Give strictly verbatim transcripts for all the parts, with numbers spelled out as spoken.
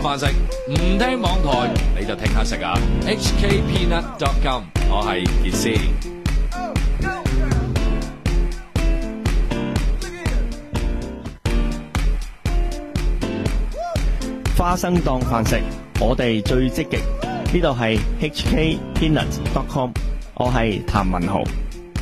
當飯食，唔聽網台你就聽下食啊 ！H K Peanut dot com， 我係傑斯。 花生當飯食，我哋最積極。呢度係 H K Peanut dot com， 我係譚文豪。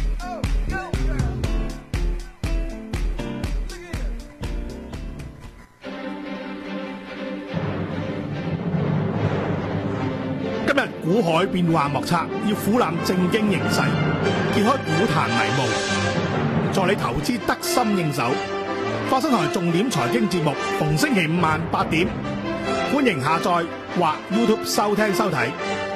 今日股海變幻莫測，要俯瞰正經形勢，揭開股壇迷霧，助你投資得心應手。花生台重點財經節目，逢星期五晚八點，歡迎下載或 YouTube 收聽收睇。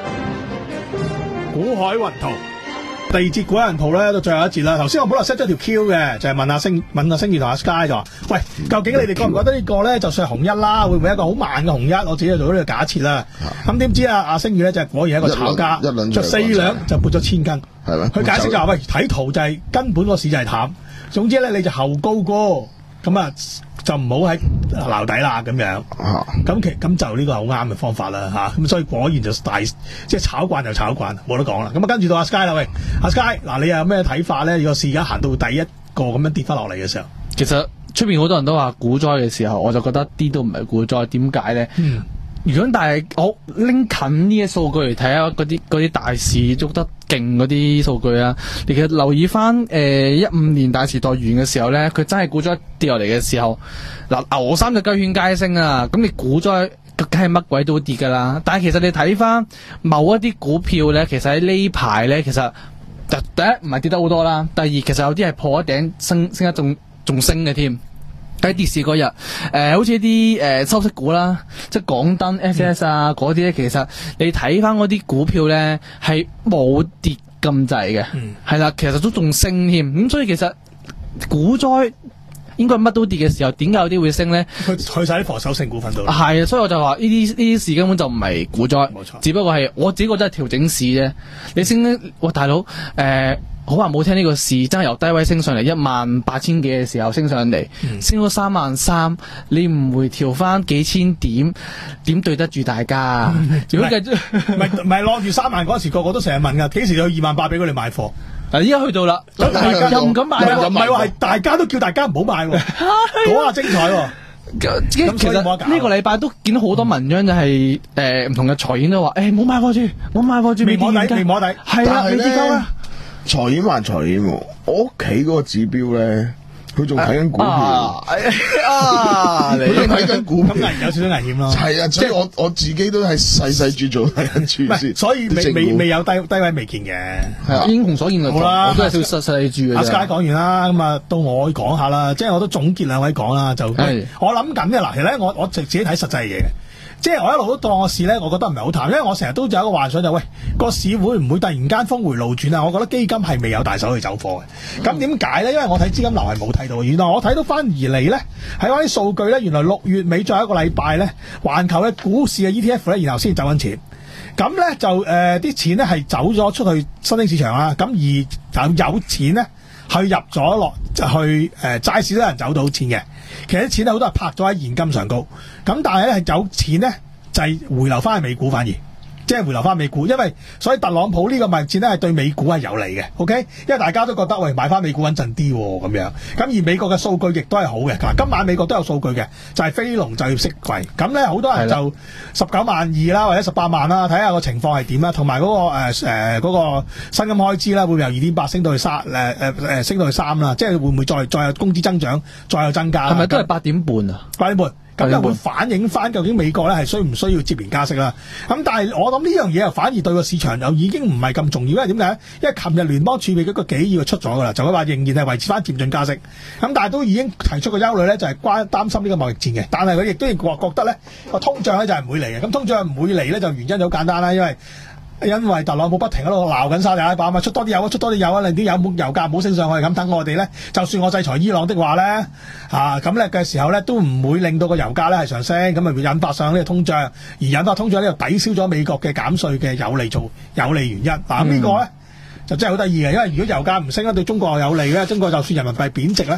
股海雲圖第二節股海雲圖咧，到最後一節啦。頭先我本來 set 咗條 Q 嘅，就係、是、問阿星問阿星宇同阿 Sky 就話：喂，究竟你哋覺唔覺得呢個咧就算係紅一啦，會唔會一個好慢嘅紅一？我自己就做咗呢個假設啦。咁點知啊？阿星宇咧就果然係一個炒家，就四兩就撥咗千斤。係咩？佢解釋就話：喂，睇圖就係、是、根本個市就係淡。總之咧，你就後高歌。咁啊，就唔好喺撈底啦，咁樣。咁其咁就呢個係好啱嘅方法啦，吓、啊。咁所以果然就大，即係炒慣就炒慣，冇得講啦。咁啊，跟住到阿 Sky 啦，喂，阿 Sky，嗱，你有咩睇法咧？如果市而家行到第一個咁樣跌翻落嚟嘅時候， 其實出邊好多人都話股災嘅時候，我就覺得啲都唔係股災，點解咧？嗯。如果但係我拎近呢啲數據嚟睇下，嗰啲嗰啲大市捉得勁嗰啲數據啊，你其實留意翻誒一五年大時代完嘅時候咧，佢真係股災跌落嚟嘅時候，嗱牛三隻雞犬皆升啊，咁你股災梗係乜鬼都跌噶啦。但係其實你睇翻某一啲股票咧，其實喺呢排咧，其實第一唔係跌得好多啦，第二其實有啲係破一頂升升得仲仲升嘅添。喺跌市嗰日，誒、呃，好似啲誒收息股啦，即係港燈、F S 啊嗰啲咧，其實你睇翻嗰啲股票咧係冇跌咁滯嘅，係、嗯、啦，其實都仲升添。咁所以其實股災應該乜都跌嘅時候，點解有啲會升咧？ 去去晒啲防守性股份度。 係啊，所以我就話呢啲呢啲事根本就唔係股災，冇錯，只不過係我自己覺得係調整市啫。你升咧，哇大佬，誒、呃。好話冇聽，呢個市真係由低位升上嚟一萬八千幾嘅時候升上嚟，嗯、升到三萬三，你唔回調翻幾千點，點對得住大家？如果繼續唔係唔係攞住三萬嗰時，個個都成日問噶，幾時有二萬八俾佢哋買貨？嗱，依家去到啦，大家又唔敢買，唔係話係大家都叫大家唔好買，嗰下精彩喎！其實呢個禮拜都見到好多文章，就係誒唔同嘅財演都話，誒唔好買貨住，唔好買貨住， 未摸底，未摸底， 係啦，你知夠啦。 財演還財演喎，我屋企嗰個指標咧，佢仲睇緊股票。啊，啊你睇緊股票， 有少少危險咯。 係啊，所以我我自己都係細細注做睇緊住先。 所以未未未有低低位未見嘅。 係啊，英雄所見略同。好啦，我都係少細細注嘅。 阿 Sky 講完啦，咁啊到我講下啦，即係我都總結兩位講啦，就我諗緊嘅嗱，其實咧我我自己睇實際嘢嘅。即係我一路都當個市咧，我覺得唔係好淡，因為我成日都有一個幻想就係，喂，個市會唔會突然間峰回路轉啊？我覺得基金係未有大手去走貨嘅。咁點解咧？因為我睇資金流係冇睇到嘅。原來我睇到翻而嚟咧，喺嗰啲數據咧，原來六月尾最後一個禮拜咧，環球嘅股市嘅 E T F 咧，然後先走緊錢。咁咧就誒啲、呃、錢咧係走咗出去新興市場啦。咁而就有錢咧去入咗落就去誒、呃、債市都有人走到錢嘅。其實啲錢好多係拍咗喺現金上高，咁但係咧係有錢咧就係、是、回流翻去美股，反而即係回流翻美股，因為所以特朗普呢個貿易戰咧係對美股係有利嘅 ，OK？因為大家都覺得喂買翻美股穩陣啲咁樣，咁而美國嘅數據亦都係好嘅。嗱，今晚美國都有數據嘅，就係、是、非農就業職位，咁咧好多人就十九萬二啦，或者十八萬啦，睇下個情況係點啦，同埋嗰個誒誒嗰個薪金開支啦，會唔會由二點八升到去三誒誒誒升到去三啦？即係會唔會再再有工資增長，再有增加？ 係咪都係八點半啊？ 八點半。咁就會反映翻究竟美國咧係需唔需要接連加息啦？咁但係我諗呢樣嘢又反而對個市場又已經唔係咁重要，因為點解？因為琴日聯邦儲備嗰個幾億出咗噶啦，就佢話仍然係維持翻漸進加息。咁但係都已經提出個憂慮咧，就係關擔心呢個貿易戰嘅。但係佢亦都覺覺得咧個通脹咧就係唔會嚟嘅。咁通脹唔會嚟咧就原因就好簡單啦，因為因為特朗普不停喺度鬧緊沙特阿拉伯嘛，出多啲油啊，出多啲油啊，令啲油油價唔好升上去。咁等我哋咧，就算我制裁伊朗的話咧，啊咁咧嘅時候咧，都唔會令到個油價咧係上升，咁咪會引發上呢個通脹，而引發通脹呢就抵消咗美國嘅減稅嘅有利做有利原因。嗱、啊，這個、呢個咧就真係好得意嘅，因為如果油價唔升咧，對中國有利咧，中國就算人民幣貶值咧，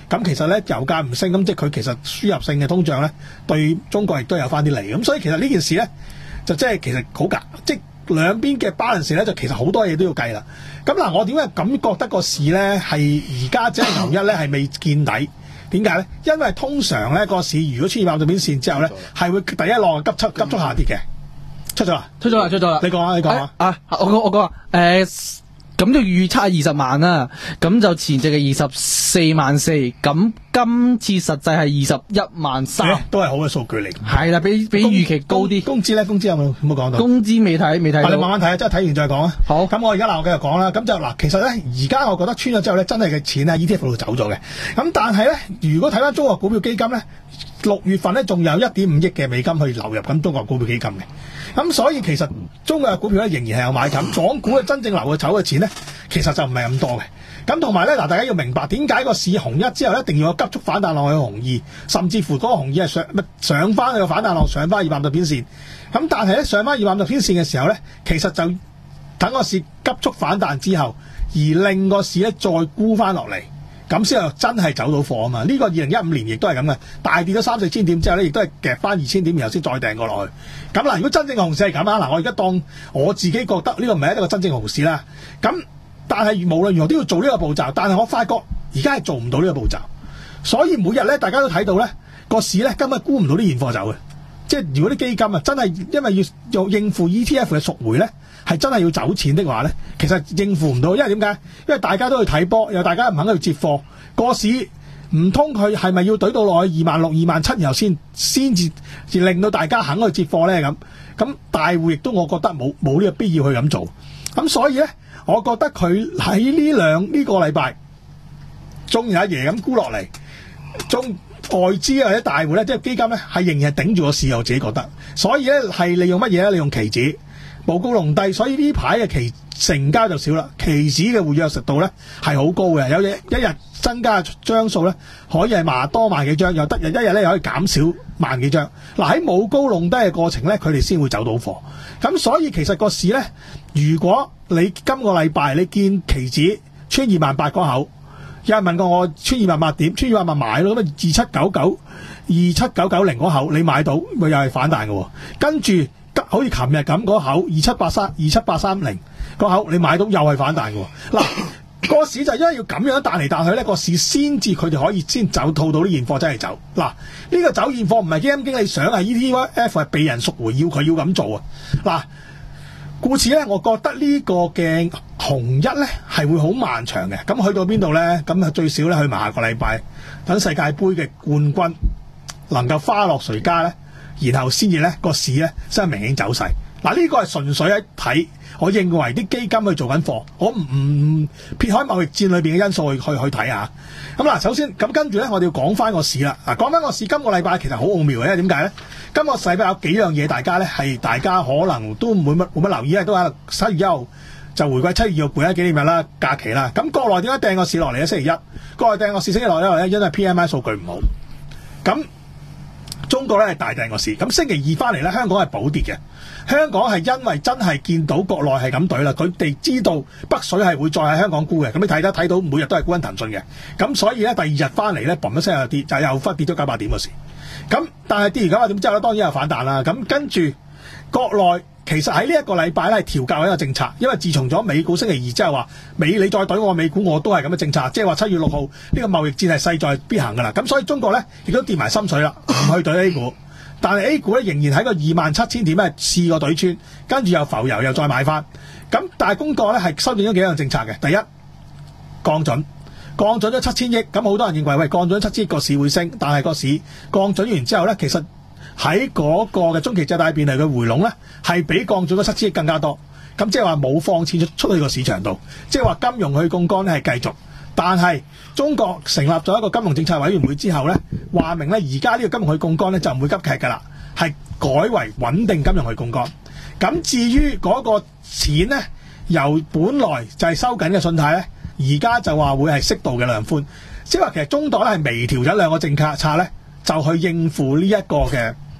咁其實咧油價唔升，咁即係佢其實輸入性嘅通脹咧對中國亦都有翻啲利。咁所以其實呢件事咧就即係其實好夾，即係兩邊嘅 balance 咧就其實好多嘢都要計啦。咁嗱，我點解咁覺得個市咧係而家只係牛一咧係未見底？點解咧？因為通常咧個市如果出現八十天線之後咧，係會第一浪急速急速下跌嘅。出咗啦， 出咗啦，出咗啦。 你講啊，你講啊。 啊，我我我講啊，誒。咁就預測二十萬啦，咁就前值嘅二十四萬四，咁今次實際係二十一萬三， 都係好嘅數據嚟。 係啦，比比預期高啲。 工資咧，工資有冇有冇講到？ 工資未睇，未睇到。 你慢慢睇啊，即係睇完再講啊。 好。 咁我而家嗱，我繼續講啦。咁就嗱，其實咧，而家我覺得穿咗之後咧，真係嘅錢喺 E T F 度走咗嘅。咁但係咧，如果睇翻中國股票基金咧，六月份咧仲有一點五億嘅美金去流入緊中國股票基金嘅。咁所以其實中國嘅股票咧仍然係有買緊，港股嘅真正流嘅走嘅錢咧，其實就唔係咁多嘅。咁同埋咧嗱，大家要明白點解個市紅一之後一定要有急速反彈落去紅二，甚至乎嗰個紅二係上上翻去個反彈浪上翻二百五十天線。咁但係咧上翻二百五十天線嘅時候咧，其實就等個市急速反彈之後，而令個市咧再沽翻落嚟。咁先係真係走到貨啊嘛！呢、這個二零一五年亦都係咁嘅，大跌咗三四千點之後咧，亦都係夾翻二千點，然後先再掟過落去。咁嗱，如果真正嘅熊市係咁啊，嗱，我而家當我自己覺得呢個唔係一個真正熊市啦。咁但係無論如何都要做呢個步驟，但係我發覺而家係做唔到呢個步驟，所以每日咧大家都睇到咧個市咧根本沽唔到啲現貨走嘅。即係如果啲基金啊真係因為要要應付 E T F 嘅贖回咧，係真係要走錢的話咧，其實應付唔到，因為點解？因為大家都去睇波，又大家唔肯去接貨，個市唔通佢係咪要懟到落去二萬六、二萬七，然後先先至令到大家肯去接貨咧？咁咁大戶亦都我覺得冇冇呢個必要去咁做。咁所以咧，我覺得佢喺呢兩呢個禮拜，中有一爺咁沽落嚟，中。外資或者大戶咧，即係基金咧，係仍然係頂住個市，我自己覺得。所以咧，係利用乜嘢咧？利用期指，冇高隆低，所以呢排嘅期成交就少啦。期指嘅活躍程度咧係好高嘅，有嘢一日增加張數咧，可以係萬多萬幾張，又得日一日咧又可以減少萬幾張。嗱，喺冇高隆低嘅過程咧，佢哋先會走到貨。咁所以其實個市咧，如果你今個禮拜你見期指穿二萬八嗰口。有人問過我穿二萬八點，穿二萬八買咯，咁啊二七九九、二七九九零嗰口你買到，咪又係反彈嘅。跟住好似琴日咁嗰口二七八三、二七八三零嗰口你買到又係反彈嘅。嗱，個市就因為要咁樣彈嚟彈去咧，個市先至佢哋可以先走套到啲現貨真係走。嗱，呢、這個走現貨唔係基金經理想係 E T F 係被人贖回要佢要咁做啊。嗱。故此咧，我覺得呢個嘅紅一咧係會好漫長嘅。咁去到邊度咧？咁啊最少咧去埋下個禮拜，等世界盃嘅冠軍能夠花落誰家咧，然後先至咧個市咧先係明顯走勢。嗱，呢個係純粹一睇，我認為啲基金去做緊貨，我唔唔撇開貿易戰裏邊嘅因素去去去睇下。咁嗱，首先咁跟住咧，我哋要講翻個市啦。嗱，講翻個市，今個禮拜其實好奧妙嘅，因為點解咧？今個禮拜有幾樣嘢，大家咧係大家可能都唔會乜冇乜留意，因為都喺七月一號就回歸七月二號回歸紀念日啦，假期啦。咁國內點解掟個市落嚟咧？星期一，國內掟個市星期六咧，因為 P M I 數據唔好。咁中國咧係大掟個市，咁星期二翻嚟咧，香港係補跌嘅。香港係因為真係見到國內係咁懟啦，佢哋知道北水係會再喺香港沽嘅，咁你睇得睇到每日都係沽緊騰訊嘅，咁所以咧第二日翻嚟咧，嘣一聲又跌，就又忽跌咗九百點個市。咁但係跌完九百點之後咧，當然有反彈啦。咁跟住國內其實喺呢一個禮拜咧係調校一個政策，因為自從咗美股星期二之後話美你再懟我美股我都係咁嘅政策，即係話七月六號呢個貿易戰係勢在必行噶啦。咁所以中國咧亦都跌埋心水啦，唔去懟 A 股。但係 A 股咧仍然喺個二萬七千點咧試過懟穿，跟住又浮油又再買翻。咁但係中國咧係修正咗幾樣政策嘅，第一降準，降準咗七千億，咁好多人認為喂降準七千億個市會升，但係個市降準完之後咧，其實喺嗰個嘅中期借貸便利嘅回籠咧係比降準咗七千億更加多。咁即係話冇放錢出出去個市場度，即係話金融去槓桿咧係繼續。但係中國成立咗一個金融政策委員會之後咧，話明咧而家呢個金融去槓桿咧就唔會急劇㗎啦，係改為穩定金融去槓桿。咁至於嗰個錢咧，由本來就係收緊嘅信貸咧，而家就話會係適度嘅量寬，即係話其實中國咧係微調咗兩個政策策咧，就去應付呢一個嘅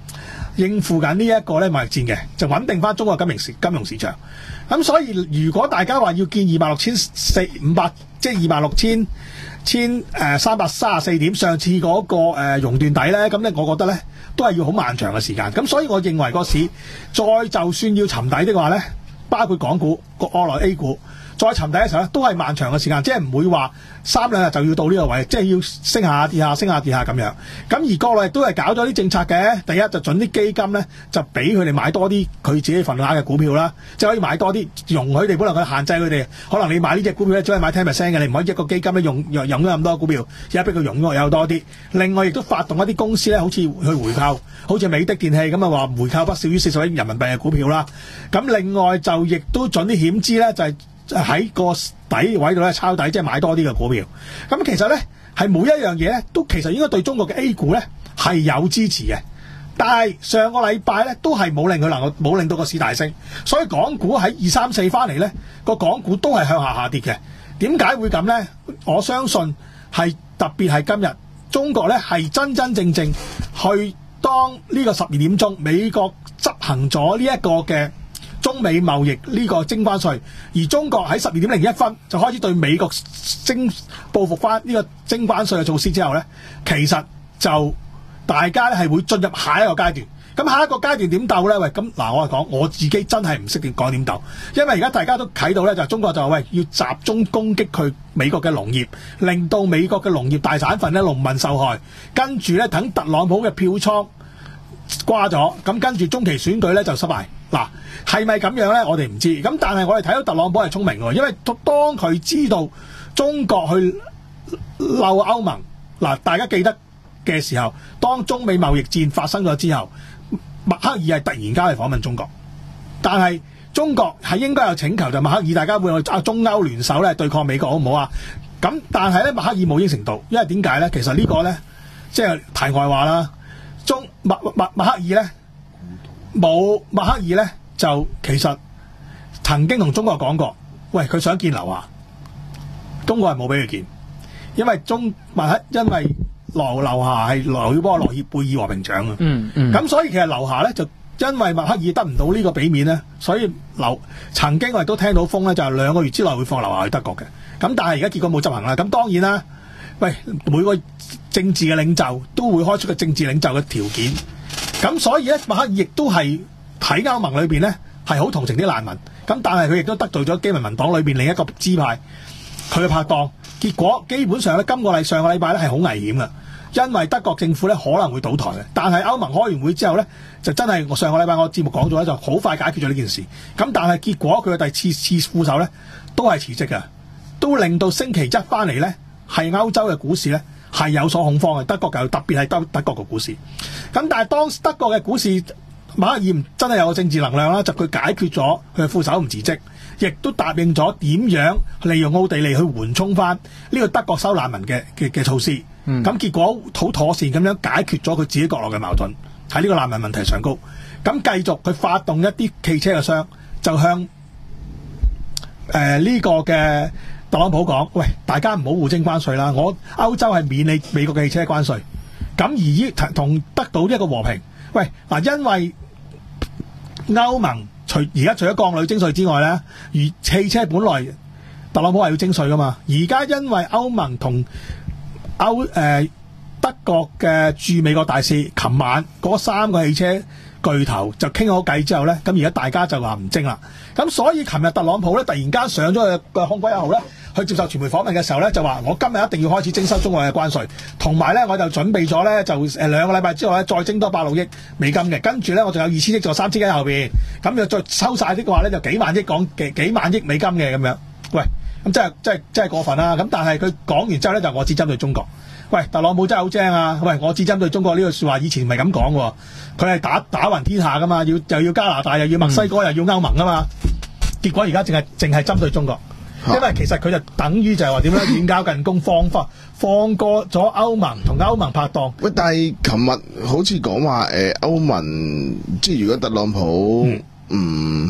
應付緊呢一個咧貿易戰嘅，就穩定翻中國金融市金融市場。咁所以如果大家話要見二萬六千四五百，即係二萬六千千誒三百三十四點，上次嗰、那個誒、呃、熔斷底咧，咁咧我覺得咧都係要好漫長嘅時間。咁所以我認為個市再就算要沉底的話咧，包括港股、個外來 A 股。再沉底嘅時候咧，都係漫長嘅時間，即係唔會話三兩日就要到呢個位，即係要升下跌下升下跌下咁樣。咁而國內亦都係搞咗啲政策嘅，第一就準啲基金咧就俾佢哋買多啲佢自己份額嘅股票啦，即係可以買多啲，容許佢哋本來佢限制佢哋，可能你買呢隻股票咧只可以買十 percent 嘅，你唔可以一個基金咧用用咗咁多股票，而家俾佢用咗有多啲。另外亦都發動一啲公司咧，好似去回購，好似美的電器咁啊，話回購不少於四十億人民幣嘅股票啦。咁另外就亦都準啲險資咧，就係、是。喺個底位度咧抄底，即係買多啲嘅股票。咁其實咧係每一樣嘢咧都其實應該對中國嘅 A 股咧係有支持嘅。但係上個禮拜咧都係冇令佢能夠冇令到個市大升，所以港股喺二三四翻嚟咧個港股都係向下下跌嘅。點解會咁咧？我相信係特別係今日中國咧係真真正正去當呢個十二點鐘美國執行咗呢一個嘅中美貿易呢個徵關稅，而中國喺十二點零一分就開始對美國徵報復翻呢個徵關稅嘅措施之後呢，其實就大家咧係會進入下一個階段。咁下一個階段點鬥呢？喂，咁嗱，我係講我自己真係唔識點講點鬥，因為而家大家都睇到呢，就係中國就話喂要集中攻擊佢美國嘅農業，令到美國嘅農業大省份呢農民受害，跟住呢，等特朗普嘅票倉瓜咗，咁跟住中期選舉呢就失敗。嗱，係咪咁樣呢？我哋唔知。咁但係我哋睇到特朗普係聰明喎，因為當佢知道中國去漏歐盟，嗱，大家記得嘅時候，當中美貿易戰發生咗之後，默克爾係突然間去訪問中國，但係中國係應該有請求，就默克爾大家會去啊中歐聯手咧對抗美國好唔好啊？咁但係咧默克爾冇應承到，因為點解咧？其實呢個咧即係題外話啦。中默默默克爾咧。冇默克爾咧，就其實曾經同中國講過，喂，佢想見劉霞，中國係冇俾佢見，因為中默克因為劉劉霞係劉曉波羅協貝爾和平獎啊，嗯嗯，咁所以其實劉霞咧就因為默克爾得唔到呢個俾面咧，所以劉曾經我亦都聽到風咧，就係兩個月之內會放劉霞去德國嘅，咁但係而家結果冇執行啦，咁當然啦，喂，每個政治嘅領袖都會開出個政治領袖嘅條件。咁所以咧，默克爾亦都係喺歐盟裏邊咧係好同情啲難民，咁但係佢亦都得罪咗基民民黨裏邊另一個支派佢嘅拍檔，結果基本上咧今個禮上個禮拜咧係好危險嘅，因為德國政府咧可能會倒台嘅，但係歐盟開完會之後咧就真係我上個禮拜我節目講咗咧就好快解決咗呢件事，咁但係結果佢嘅第次次副手咧都係辭職嘅，都令到星期一翻嚟咧係歐洲嘅股市咧係有所恐慌嘅，德國就特別係德德國嘅股市。咁但係當德國嘅股市默克爾真係有個政治能量啦，就佢解決咗佢嘅副手唔辭職，亦都答應咗點樣利用奧地利去緩衝翻呢個德國收難民嘅嘅嘅措施。咁、嗯、結果好妥善咁樣解決咗佢自己國內嘅矛盾喺呢個難民問題上高。咁繼續佢發動一啲汽車嘅商，就向誒呢、呃這個嘅特朗普講：喂，大家唔好互徵關稅啦，我歐洲係免你美國嘅汽車關稅。咁而依同得到呢一個和平。喂，嗱，因為歐盟除而家除咗鋼鋁徵稅之外咧，而汽車本來特朗普係要徵稅噶嘛，而家因為歐盟同歐誒、呃、德國嘅駐美國大使，琴晚嗰三個汽車巨頭就傾好計之後咧，咁而家大家就話唔徵啦。咁所以琴日特朗普咧突然間上咗去個空軍一號咧。去接受傳媒訪問嘅時候咧，就話我今日一定要開始徵收中國嘅關稅，同埋咧我就準備咗咧就誒兩個禮拜之後咧再徵多百六億美金嘅，跟住咧我仲有二千億仲有三千億喺後邊，咁就再收晒啲嘅話咧就幾萬億港幾幾萬億美金嘅咁樣。喂，咁真係真係真係過分啦！咁但係佢講完之後咧就我只針對中國。喂，特朗普真係好精啊！喂，我只針對中國呢句説話以前唔係咁講喎，佢係打打暈天下噶嘛，要又要加拿大又要墨西哥、嗯、又要歐盟啊嘛，結果而家淨係淨係針對中國。因為其實佢就等於就係話點咧，遠交近攻，放放放過咗歐盟同歐盟拍檔。 喂，但係琴日好似講話誒歐盟，即係如果特朗普唔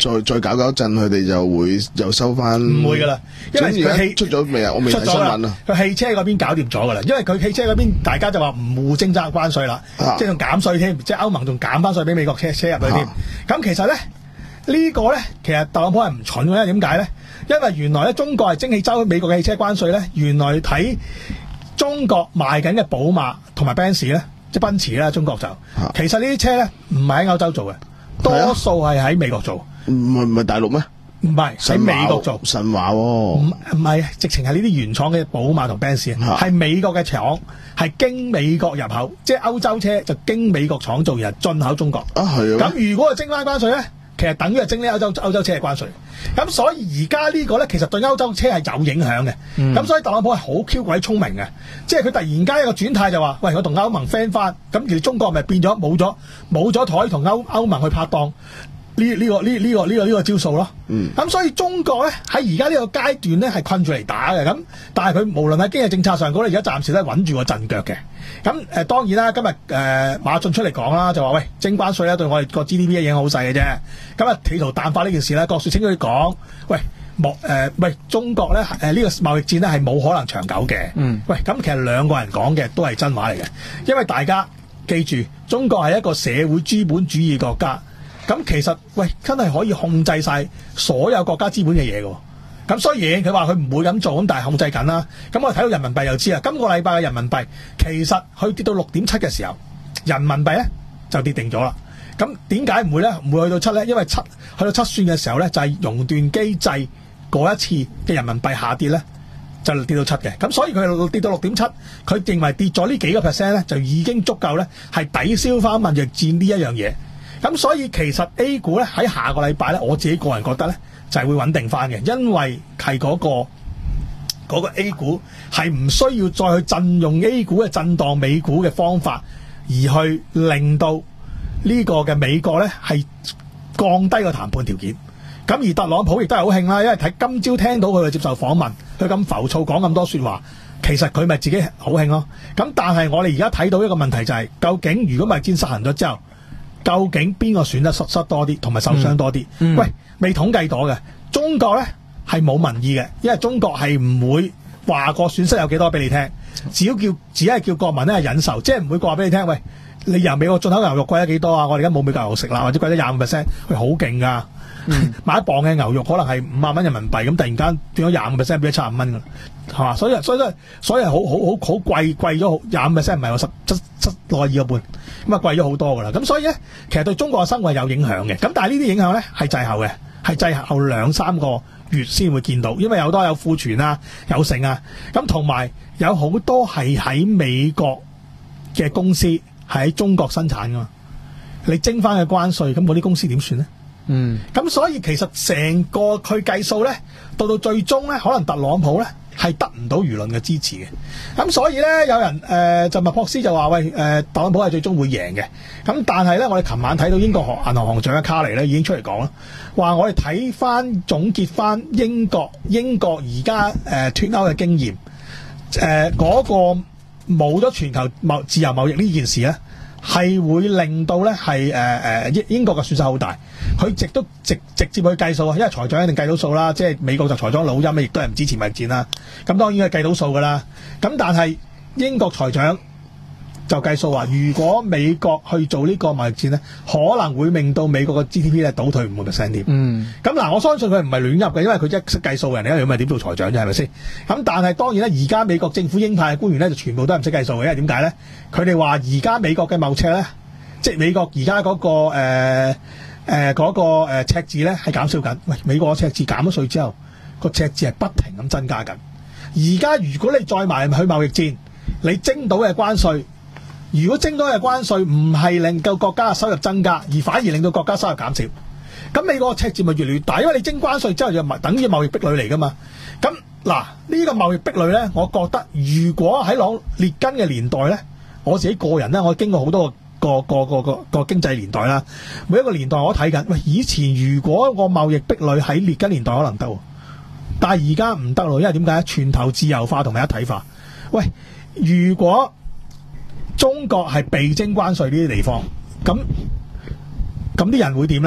再再搞搞震，佢哋就會又收翻。 唔會噶啦，因為佢汽出咗未啊？我未睇新聞啊。 佢汽車嗰邊搞掂咗噶啦，因為佢汽車嗰邊大家就話唔互徵爭關稅啦， 啊、 即係仲減稅添，即係歐盟仲減翻稅俾美國車車入去添。咁、啊、其實咧呢、呢個咧，其實特朗普係唔蠢嘅，因為點解咧？因為原來咧中國係徵氣州美國嘅汽車關稅咧，原來睇中國賣緊嘅寶馬同埋 Benz 咧，即係奔馳啦，中國就、啊、其實呢啲車咧唔係喺歐洲做嘅，多數係喺美國做。 唔係唔係大陸咩？ 唔係喺美國做神話喎， 唔唔係，直情係呢啲原廠嘅寶馬同 Benz 係、啊、美國嘅廠，係經美國入口，即係歐洲車就經美國廠做，然後進口中國。啊係啊。咁如果係徵翻關稅咧，其實等於係徵呢歐洲歐洲車嘅關稅。咁所以而家呢個咧，其實對歐洲車係有影響嘅。咁、嗯、所以特朗普係好 Q 鬼聰明嘅，即係佢突然間一個轉態就話：喂，我同歐盟 friend 翻，咁而中國咪變咗冇咗冇咗台同歐歐盟去拍檔。呢呢、呢個呢呢、呢個呢、呢個呢、呢個招數咯，咁、嗯、所以中國咧喺而家呢個階段咧係困住嚟打嘅，咁但係佢無論喺經濟政策上嗰咧，而家暫時都係穩住個陣腳嘅。咁誒、呃、當然啦，今日誒、呃、馬駿出嚟講啦，就話喂徵關稅咧對我哋個 G D P 嘅影響好細嘅啫。咁啊企圖淡化呢件事咧，郭樹清佢講：喂莫誒喂中國咧誒呢、呃呢個貿易戰咧係冇可能長久嘅。嗯，喂咁其實兩個人講嘅都係真話嚟嘅，因為大家記住中國係一個社會資本主義國家。咁其實喂，真係可以控制晒所有國家資本嘅嘢嘅。咁雖然佢話佢唔會咁做，咁但係控制緊啦。咁我睇到人民幣又知啦。今個禮拜嘅人民幣其實佢跌到六點七嘅時候，人民幣咧就跌定咗啦。咁點解唔會咧？唔會去到七咧？因為七去到七算嘅時候咧，就係熔斷機制嗰一次嘅人民幣下跌咧，就跌到七嘅。咁所以佢跌到六點七，佢認為跌咗呢幾個 percent 咧，就已經足夠咧係抵消翻貿易戰呢一樣嘢。咁所以其實 A 股咧喺下個禮拜咧，我自己個人覺得咧就係會穩定翻嘅，因為係嗰個嗰個 A 股係唔需要再去震用 A 股嘅震盪美股嘅方法，而去令到呢個嘅美國咧係降低個談判條件。咁而特朗普亦都係好興啦，因為睇今朝聽到佢去接受訪問，佢咁浮躁講咁多說話，其實佢咪自己好興咯。咁但係我哋而家睇到一個問題就係、是，究竟如果貿易戰實行咗之後，究竟邊個損得失失多啲，同埋受傷多啲？嗯嗯、喂，未統計到嘅。中國咧係冇民意嘅，因為中國係唔會話個損失有幾多俾你聽，只要叫只係叫國民咧係忍受，即係唔會話俾你聽。喂，你由美國進口牛肉貴咗幾多啊？我哋而家冇美國牛肉食啦，或者貴咗廿五 percent， 喂好勁噶！嗯、買一磅嘅牛肉可能係五萬蚊人民幣，咁突然間變咗廿五 percent， 變咗七十五蚊噶，係嘛？所以所以所以係好好好好貴貴咗好廿五 percent， 唔係話十七七內二個半。咁啊貴咗好多噶啦，咁所以咧，其實對中國嘅生活係有影響嘅。咁但係呢啲影響咧係滯後嘅，係滯後兩三個月先會見到，因為有好多有庫存啊、有剩啊，咁同埋有好多係喺美國嘅公司係喺中國生產噶嘛，你徵翻嘅關稅，咁嗰啲公司點算咧？嗯，咁所以其實成個佢計數咧，到到最終咧，可能特朗普咧係得唔到輿論嘅支持嘅。咁所以咧，有人誒、呃、就麥珀斯就話喂，誒、呃、特朗普係最終會贏嘅。咁但係咧，我哋琴晚睇到英國銀行行長嘅卡尼咧已經出嚟講啦，話我哋睇翻總結翻英國英國而家誒脫歐嘅經驗，誒、呃、嗰、那個冇咗全球貿自由貿易呢件事咧，係會令到咧係誒誒英英國嘅損失好大。佢直都直直接去計數啊，因為財長一定計到數啦，即係美國就財長老陰咧，亦都係唔支持貿易戰啦。咁當然係計到數噶啦。咁但係英國財長就計數話，如果美國去做呢個貿易戰咧，可能會令到美國嘅 G D P 咧倒退五個 percent 添。嗯。咁嗱，我相信佢唔係亂入嘅，因為佢一識計數嘅人嚟，如果唔係點做財長啫？係咪先？咁但係當然咧，而家美國政府鷹派嘅官員咧，就全部都係唔識計數嘅，因為點解咧？佢哋話而家美國嘅貿赤咧，即係美國而家嗰個誒。呃誒嗰、呃那個、呃、赤字咧係減少緊，喂，美國嘅赤字減咗稅之後，個赤字係不停咁增加緊。而家如果你再埋去貿易戰，你徵到嘅關稅，如果徵到嘅關稅唔係令到國家嘅收入增加，而反而令到國家收入減少，咁美國嘅赤字咪越嚟越大，因為你徵關稅之後就等於貿易壁壘嚟噶嘛。咁嗱，呢、這個貿易壁壘咧，我覺得如果喺朗列根嘅年代咧，我自己個人咧，我經過好多個。個個個個個經濟年代啦，每一個年代我睇緊，喂，以前如果個貿易壁壘喺列根年代可能得，但係而家唔得咯，因為點解？全球自由化同埋一體化。喂，如果中國係被徵關稅呢啲地方，咁咁啲人會點咧？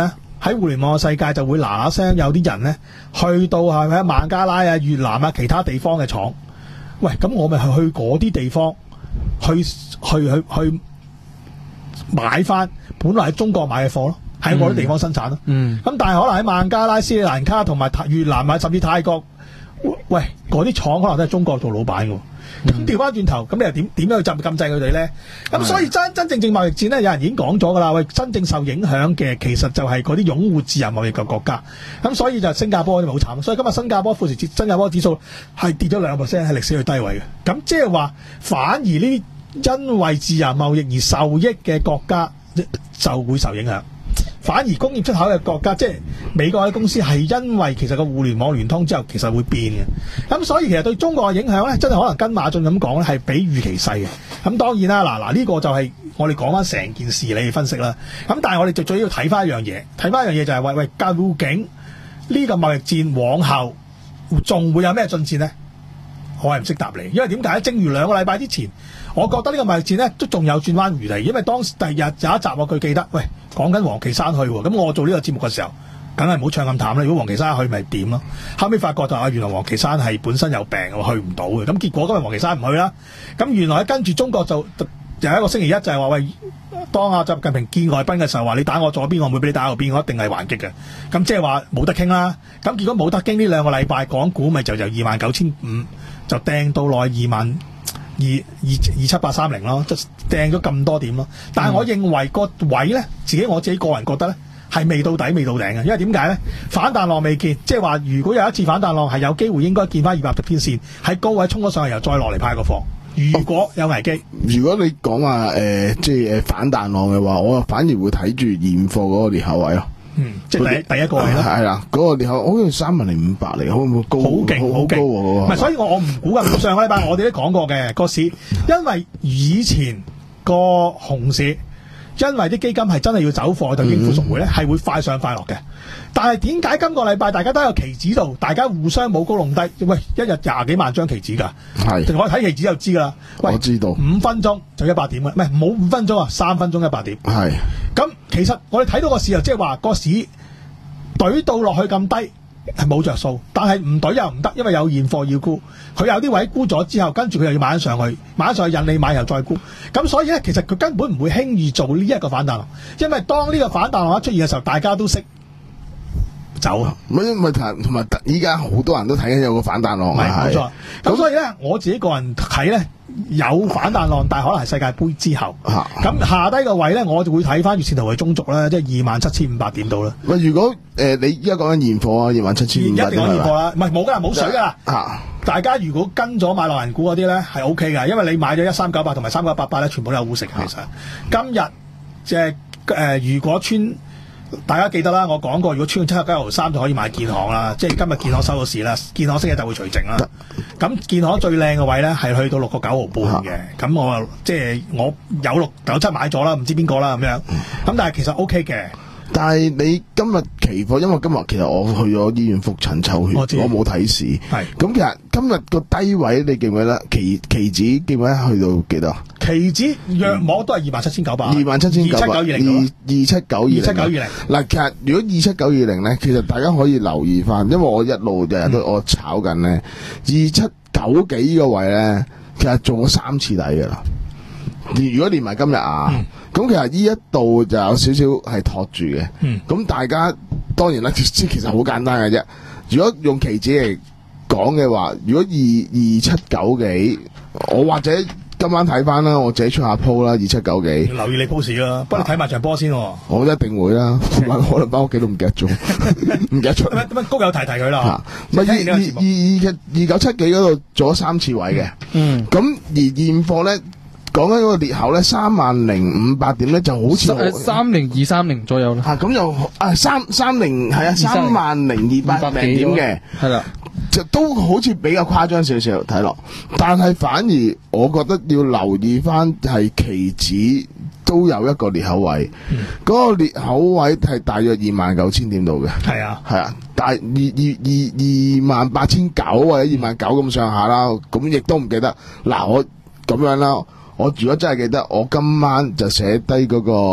喺互聯網嘅世界就會嗱嗱聲有啲人咧去到係咪孟加拉啊、越南啊其他地方嘅廠，喂，咁我咪去去嗰啲地方去去去去買翻本來喺中國買嘅貨咯，喺嗰啲地方生產咯。嗯，咁但係可能喺孟加拉、斯里蘭卡同埋越南啊，甚至泰國，喂，嗰啲廠可能都係中國做老闆嘅。咁調翻轉頭，咁你又點點樣去禁禁制佢哋咧？咁所以真真正正貿易戰咧，有人已經講咗噶啦。喂，真正受影響嘅其實就係嗰啲擁護自由貿易嘅國家。咁所以就新加坡嗰啲好慘。所以今日新加坡富時指新加坡指數係跌咗兩個 percent，係歷史最低位嘅。咁即係話，反而呢啲因為自由貿易而受益嘅國家就會受影響。反而工業出口嘅國家，即係美國嘅公司，係因為其實個互聯網聯通之後，其實會變嘅。咁所以其實對中國嘅影響咧，真係可能跟馬駿咁講咧，係比預期細嘅。咁當然啦，嗱嗱呢個就係我哋講翻成件事你分析啦。咁但係我哋最最要睇翻一樣嘢，睇翻一樣嘢就係、是、喂喂，究竟呢個貿易戰往後仲會有咩進展咧？我係唔識答你，因為點解咧？正如兩個禮拜之前，我覺得呢個貿易戰咧都仲有轉彎餘地，因為當時第日有一集我佢記得，喂，講緊王岐山去喎，咁我做呢個節目嘅時候，梗係唔好唱咁淡啦。如果王岐山去咪點咯？後尾發覺就啊，原來王岐山係本身有病，去唔到嘅。咁結果今日王岐山唔去啦。咁原來跟住中國就有一個星期一就係話喂，當阿習近平見外賓嘅時候話，你打我左邊，我唔會俾你打右邊，我一定係還擊嘅。咁即係話冇得傾啦。咁結果冇得傾，呢兩個禮拜港股咪就由二萬九千五就掟到落二萬二二二七八三零咯，即係掟咗咁多點咯。但係我認為個位咧，自己我自己個人覺得咧係未到底、未到頂嘅，因為點解咧？反彈浪未見，即係話如果有一次反彈浪係有機會應該見翻二百十天線喺高位衝咗上去，又再落嚟派個貨。如果有危機， 哦、如果你講話誒，即係誒反彈浪嘅話，我反而會睇住現貨嗰個裂口位咯。 嗯，即係第第一個位啦， 係啦，嗰個裂口好似三萬零五百嚟，好唔好高？好勁，好高喎！ 唔係，所以我我唔估㗎。上個禮拜我哋都講過嘅個市，因為以前個熊市，因為啲基金係真係要走貨就應付贖回咧，係會快上快落嘅。但係點解今個禮拜大家都喺個期指度，大家互相冇高弄低？喂，一日廿幾萬張期指㗎，係，淨可以睇期指就知㗎啦。我知道，五分鐘就一百點啊，唔係冇五分鐘啊，三分鐘一百點。係，咁其實我哋睇到個市又即係話個市懟到落去咁低係冇着數，但係唔懟又唔得，因為有現貨要沽。佢有啲位沽咗之後，跟住佢又要買上去，買上去引你買又再沽。咁所以咧，其實佢根本唔會輕易做呢一個反彈浪，因為當呢個反彈浪一出現嘅時候，大家都識走啊！ 咪咪同埋依家好多人都睇緊有個反彈浪， 係冇錯。咁所以咧，我自己個人睇咧有反彈浪，但係可能係世界盃之後。咁、啊、下低個位咧，我就會睇翻月線圖嘅中軸啦，即係二萬七千五百點到啦。 喂，如果誒、呃、你依家講緊現貨啊，二萬七千五百點， 一定講現貨啦，唔係冇㗎，冇水㗎啦。 啊！ 大家如果跟咗買內銀股嗰啲咧係 O K 㗎，因為你買咗一三九八同埋三九八八咧，全部都有股息嘅。其實、啊、今日即係誒，如果穿。大家記得啦，我講過，如果穿七十九毫三就可以買建行啦，即係今日建行收到市啦，建行星期就會除淨啦。咁建行最靚嘅位咧係去到六個九毫半嘅，咁我即係我有六九七買咗啦，唔知邊個啦咁樣。咁但係其實 O K 嘅。 但係你今日期貨，因為今日其實我去咗醫院復診抽血，我冇睇市。係咁，其實今日個低位你記唔記得？期期指記唔記得去到幾多？期指約摸都係二萬七千九百，二萬七千九百，二二七九二零，二七九二零。嗱，其實如果二七九二零咧，其實大家可以留意翻，因為我一路日日都我炒緊咧，二七九幾呢個位咧，其實做咗三次底噶啦。如果連埋今日啊，咁、嗯、其實呢一度就有少少係托住嘅。咁、嗯、大家當然啦，其實好簡單嘅啫。如果用期指嚟講嘅話，如果二二七九幾，我或者今晚睇翻啦，我自己出下鋪啦，二七九幾。 留意你鋪市啦，不過你睇埋場波先、哦。我一定會啦，可能翻屋企都唔記得咗，唔記得咗。 咁乜高友提提佢啦。 唔係二二二二二九七幾嗰度做咗三次位嘅。嗯。咁而現貨咧。講緊嗰個裂口咧，三萬零五百點咧，就好似三零二三零左右啦。 吓咁又啊三三零係啊三萬零二百零點嘅，係啦，就都好似比較誇張少少睇落。但係反而我覺得要留意翻係期指都有一個裂口位，嗰、嗯嗰個裂口位係大約二萬九千點度嘅。係啊係啊，但係二二二二萬八千九或者二萬九咁上下啦。咁亦都唔記得嗱，我咁樣啦。我如果真係記得，我今晚就寫低嗰個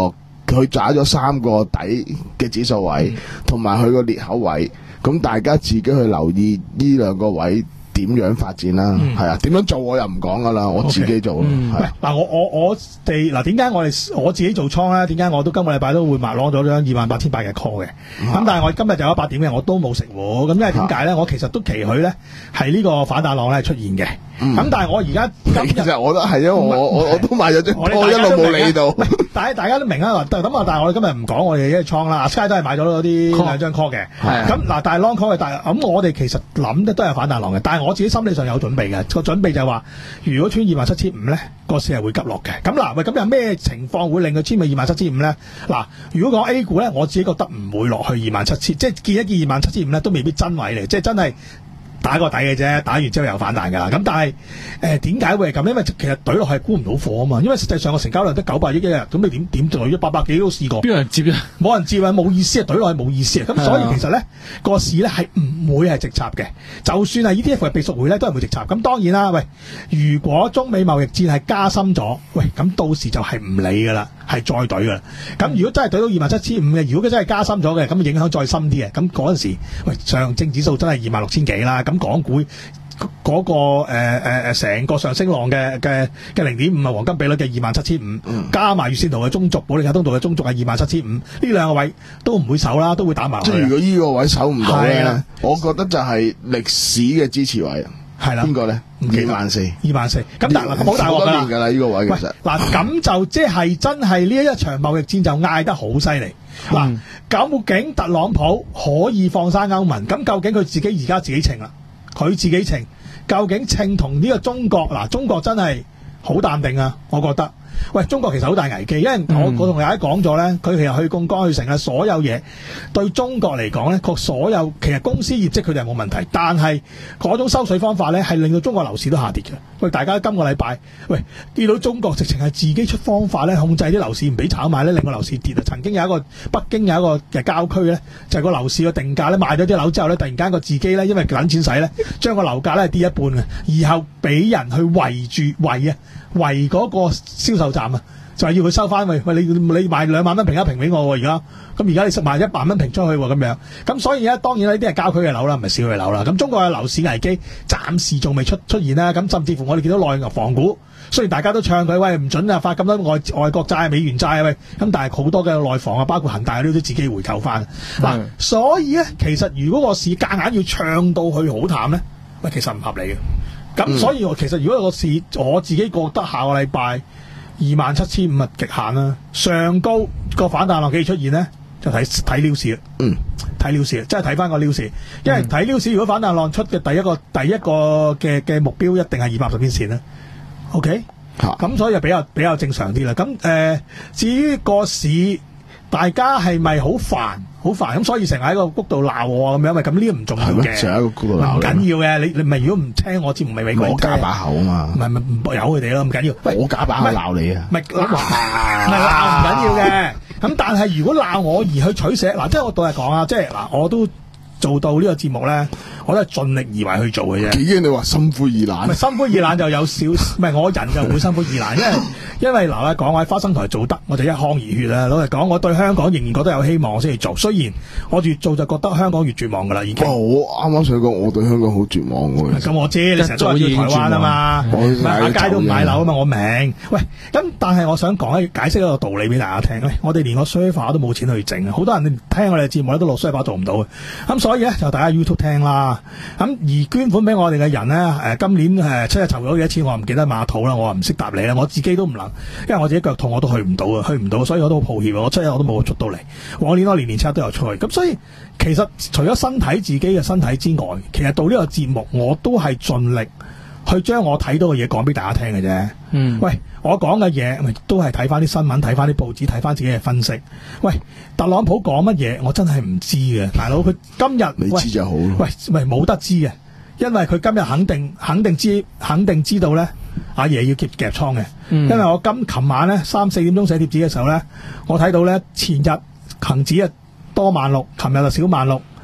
佢揸咗三個底嘅指數位，同埋佢個裂口位，咁大家自己去留意呢兩個位點樣發展啦，係、嗯、啊，點樣做我又唔講噶啦，我自己做。嗱、 嗯啊，我我我哋嗱，點解我哋我自己做倉咧？點解我都今個禮拜都會買攞咗張二萬八千八嘅 call 嘅？咁、啊、但係我今日就有一百點嘅，我都冇食喎。咁因為點解咧？我其實都期許咧係呢個反彈浪咧出現嘅。咁、嗯、但係我而家其實我都係因為我我我都買咗張，我一路冇理到。 但係大家都明啊，咁啊，但係我哋今日唔講我哋嘅倉啦。阿 Sky 都係買咗嗰啲兩張 call 嘅。咁嗱，但係 long call 嘅，但係咁我哋其實諗嘅都係反彈浪嘅。但係我自己心理上有準備嘅，個準備就係話，如果穿二萬七千五咧，個市係會急落嘅。咁嗱，喂，咁有咩情況會令佢穿去二萬七千五咧？嗱，如果講 A 股咧，我自己覺得唔會落去二萬七千，即係見一見二萬七千五咧，都未必真位嚟，即係真係。打個底嘅啫，打完之後又反彈㗎啦。咁但係誒點解會係咁？因為其實懟落去係沽唔到貨啊嘛。因為實際上個成交量得九百億一日，咁你點點懟咗八百幾都試過？邊有人接啊？冇人接啊，冇意思啊，懟落去冇意思啊。咁所以其實咧個市咧係唔會係直插嘅。就算係 E T F 係被贖回咧，都係會直插。咁當然啦，喂，如果中美貿易戰係加深咗，喂，咁到時就係唔理㗎啦，係再懟㗎啦。咁如果真係懟到二萬七千五嘅，如果佢真係加深咗嘅，咁影響再深啲嘅，咁嗰陣時，喂，上證指數真係二萬六千幾啦。咁港股嗰、那個誒誒誒成個上升浪嘅嘅嘅零點五係黃金比率嘅二萬七千五，加埋月線圖嘅中軸，保利加通道嘅中軸係二萬七千五，呢兩個位都唔會守啦，都會打埋。即係如果呢個位守唔到咧，我覺得就係歷史嘅支持位。係啦，邊個咧？二萬四，二萬四。咁但係好大鑊㗎啦，㗎啦呢個位其實。嗱咁就即係真係呢一場貿易戰就嗌得好犀利。嗱、嗯，究竟特朗普可以放生歐盟？咁究竟佢自己而家自己稱啦？佢自己稱，究竟稱同呢個中國嗱？中國真係好淡定啊！我覺得，喂，中國其實好大危機，因為我、嗯、我同大家講咗咧，佢其實去槓桿去成嘅所有嘢，對中國嚟講咧，確所有其實公司業績佢哋係冇問題，但係嗰種收水方法咧係令到中國樓市都下跌嘅。喂，大家今個禮拜喂見到中國直情係自己出方法咧控制啲樓市唔俾炒賣咧，令個樓市跌啊！曾經有一個北京有一個嘅郊區咧，就係、是、個樓市嘅定價咧賣咗啲樓之後咧，突然間個自己咧因為撚錢使咧，將個樓價咧跌一半嘅，然後俾人去圍住圍啊圍嗰個銷售站啊，就係要佢收翻喂喂，你你賣兩萬蚊平一平俾我喎，而家咁而家你賣一萬蚊平出去喎，咁樣咁所以咧當然呢啲係郊區嘅樓啦，唔係市區樓啦。咁中國嘅樓市危機暫時仲未出出現啦。咁甚至乎我哋見到內銀房股，雖然大家都唱佢喂唔準啊發咁多外外國債、美元債啊喂，咁但係好多嘅內房啊，包括恒大嗰啲都自己回購翻。嗱，所以咧其實如果個市夾硬要唱到去好淡咧，喂其實唔合理嘅。咁、嗯、所以其實如果個市我自己覺得下個禮拜二萬七千五係極限啦，上高個反彈浪幾出現咧，就睇睇溜市啦。嗯，睇溜市，即係睇翻個溜市，因為睇溜市如果反彈浪出嘅第一個第一個嘅嘅目標一定係二百十天線啦。OK，咁、啊、所以就比較比較正常啲啦。咁誒、呃，至於個市大家係咪好煩？好煩咁，所以成日喺個谷度鬧我咁樣，咪咁呢個唔重要嘅，成日喺個谷度鬧唔緊要嘅。你你咪如果唔聽我節目，咪咪我加把口啊嘛，唔係咪由佢哋咯，唔緊要。我加把口鬧你啊，咪鬧咪鬧唔緊要嘅。咁但係如果鬧我而去取捨，嗱，即係我到日講啊，即係嗱，我都做到呢個節目咧，我都係盡力而為去做嘅啫。已經你話心灰意冷，唔係心灰意冷就有少，唔係我人就會心灰意冷，因為因為嗱，講我喺花生台做得，我就一腔熱血啊！老實講，我對香港仍然覺得有希望，我先去做。雖然我越做就覺得香港越絕望噶啦，已經。我啱啱想講，我對香港好絕望嘅。咁我知，你成日都話要台灣啊嘛，買街都唔買樓啊嘛，我明。喂，咁但係我想講一解釋一個道理俾大家聽咧，我哋連個 server 都冇錢去整啊！好多人聽我哋節目咧都落 server 做唔到嘅，咁所以咧就大家 YouTube 聽啦。咁而捐款俾我哋嘅人咧，誒今年誒七日籌咗幾多錢，我唔記得馬肚啦，我話唔識答你啦，我自己都唔能，因為我自己腳痛，我都去唔到啊，去唔到，所以我都好抱歉，我七日我都冇出到嚟。往年我年年七日都有出去，咁所以其實除咗身體自己嘅身體之外，其實到呢個節目我都係盡力去將我睇到嘅嘢講俾大家聽嘅啫。嗯，喂，我講嘅嘢都係睇翻啲新聞，睇翻啲報紙，睇翻自己嘅分析。喂，特朗普講乜嘢，我真係唔知嘅，大佬佢今日你知就好咯。喂，喂，冇得知嘅，因為佢今日肯定肯定知肯定知道咧，阿爺要夾夾倉嘅。嗯，因為我今琴晚咧三四點鐘寫貼紙嘅時候咧，我睇到咧前日恒指啊多萬六，琴日就少萬六。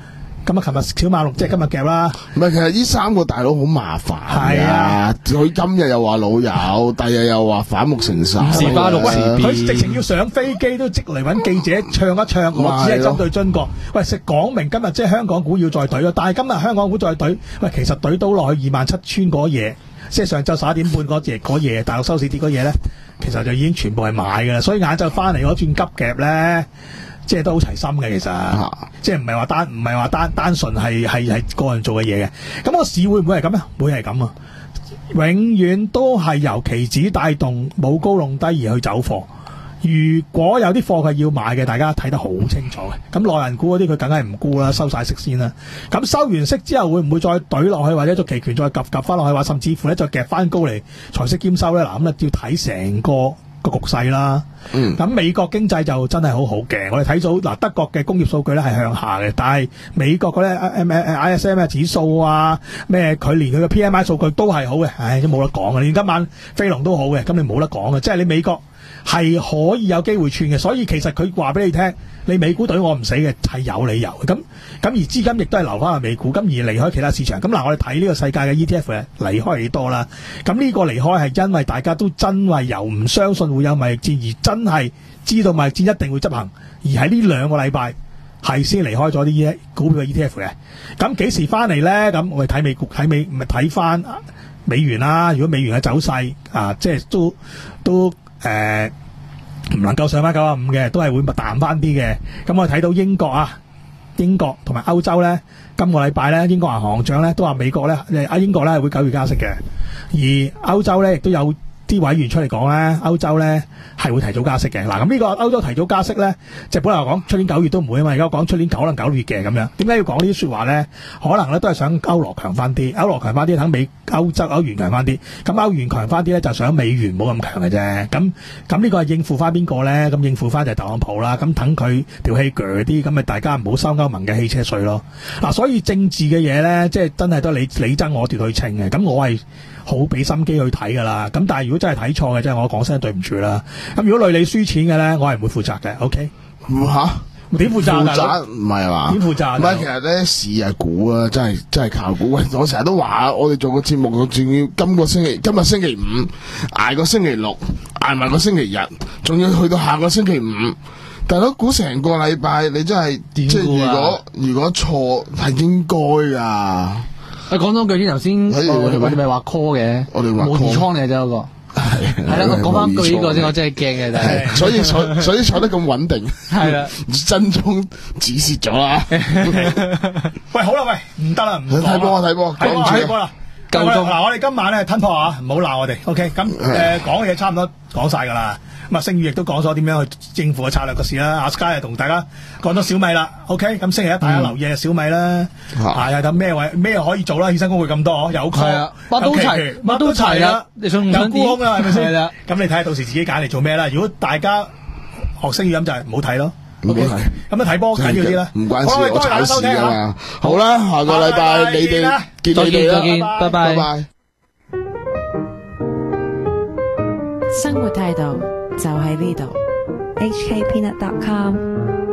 咁啊，琴日小馬六即係今日夾啦。 唔係，其實呢三個大佬好麻煩。係啊，佢今日又話老友，第日又話反目成仇。 時巴六時變， 佢直情要上飛機都即嚟揾記者唱一唱，我只係針對中國。喂，食講明今日即係香港股要再懟咯，但係今日香港股再懟，喂，其實懟到落去二萬七穿嗰嘢，即係上晝十一點半嗰夜嗰夜大陸收市跌嗰嘢咧，其實就已經全部係買㗎啦。所以晏晝翻嚟嗰轉急夾咧。即係都好齊心嘅，其實，啊、即係唔係話單唔係話單單純係係係個人做嘅嘢嘅。咁個市會唔會係咁咧？會係咁啊！永遠都係由期指帶動，冇高弄低而去走貨。如果有啲貨佢要買嘅，大家睇得好清楚嘅。咁內銀股嗰啲佢梗係唔沽啦，收晒息先啦。咁收完息之後會唔會再懟落去，或者做期權再夾夾翻落去，或甚至乎咧再夾翻高嚟財息兼收咧？嗱，咁啊要睇成個。個局勢啦，咁、嗯、美國經濟就真係好好嘅。我哋睇到嗱，德國嘅工業數據咧係向下嘅，但係美國嗰啲 I S M 嘅指數啊，咩佢連佢嘅 P M I 數據都係好嘅，唉，都冇得講嘅。連今晚飛龍都好嘅，咁你冇得講嘅，即係你美國係可以有機會串嘅。所以其實佢話俾你聽，你美股對我唔死嘅係有理由嘅。咁咁而資金亦都係留翻去美股，咁而離開其他市場。咁嗱，我哋睇呢個世界嘅 E T F 離開幾多啦？咁呢個離開係因為大家都真係由唔相信會有貿易戰，而真係知道貿易戰一定會執行，而喺呢兩個禮拜係先離開咗啲股票嘅 E T F 嘅。咁幾時翻嚟咧？咁我哋睇美股，睇美咪睇翻美元啦。如果美元嘅走勢啊，即係都都誒。呃唔能夠上翻九十五嘅，都係會彈翻啲嘅。咁我哋睇到英國啊，英國同埋歐洲咧，今個禮拜咧，英國銀行長咧都話美國咧，誒英國咧係會九月加息嘅，而歐洲咧亦都有啲委員出嚟講咧，歐洲咧係會提早加息嘅。嗱，咁呢個歐洲提早加息咧，即係本來講出年九月都唔會啊嘛，而家講出年可能九月嘅咁樣。點解要講呢啲說話咧？可能咧都係想歐羅強翻啲，歐羅強翻啲，等美歐洲歐元強翻啲。咁歐元強翻啲咧，就想美元冇咁強嘅啫。咁咁呢個係應付翻邊個咧？咁應付翻就係特朗普啦。咁等佢條氣鋸啲，咁咪大家唔好收歐盟嘅汽車稅咯。嗱，所以政治嘅嘢咧，即係真係都你你爭我奪去稱嘅。咁我係好俾心機去睇噶啦。咁但係如果真係睇錯嘅，即係我講聲對唔住啦。咁如果累你輸錢嘅咧，我係唔會負責嘅。O K， 吓點負責？負責唔係嘛？ 點負責？ 唔係，其實咧市係估啊，真係真係靠估。喂，我成日都話，我哋做個節目，我仲要今個星期今日星期五挨個星期六，挨埋個星期日，仲要去到下個星期五。大佬估成個禮拜，你真係即係如果如果錯係應該噶。啊， 講多句先，頭先我哋咪話 call 嘅， 我哋話模擬倉嚟啫嗰個。係係啦，我講翻句呢個先，我真係驚嘅，真係。 所以坐所以坐得咁穩定， 係啦， 真宗指示咗啦。 喂，好啦，喂，唔得啦，唔睇波啊，睇波， 睇波睇波啦。夠鐘嗱，我哋今晚咧吞破啊，唔好鬧我哋。OK，咁誒講嘅嘢差唔多講晒噶啦。咁啊，星宇亦都講咗點樣去應付嘅策略嘅事啦。阿 Sky 又同大家講咗小米啦。OK，咁星期一大家留意下小米啦。係啊，咁咩位咩可以做啦？衍生工具咁多，有 call， 乜都齊，乜都齊啦。你想唔想啲？有沽空啦，係咪先？係啦。咁你睇下到時自己揀嚟做咩啦？如果大家學星宇咁就係唔好睇咯。 唔好睇。咁啊睇波緊要啲啦。 唔關事，我炒市㗎嘛。好啦，下個禮拜你哋見你哋啦。 再見，拜拜。 拜拜。 生活態度就喺呢度 ，H K Peanut dot com。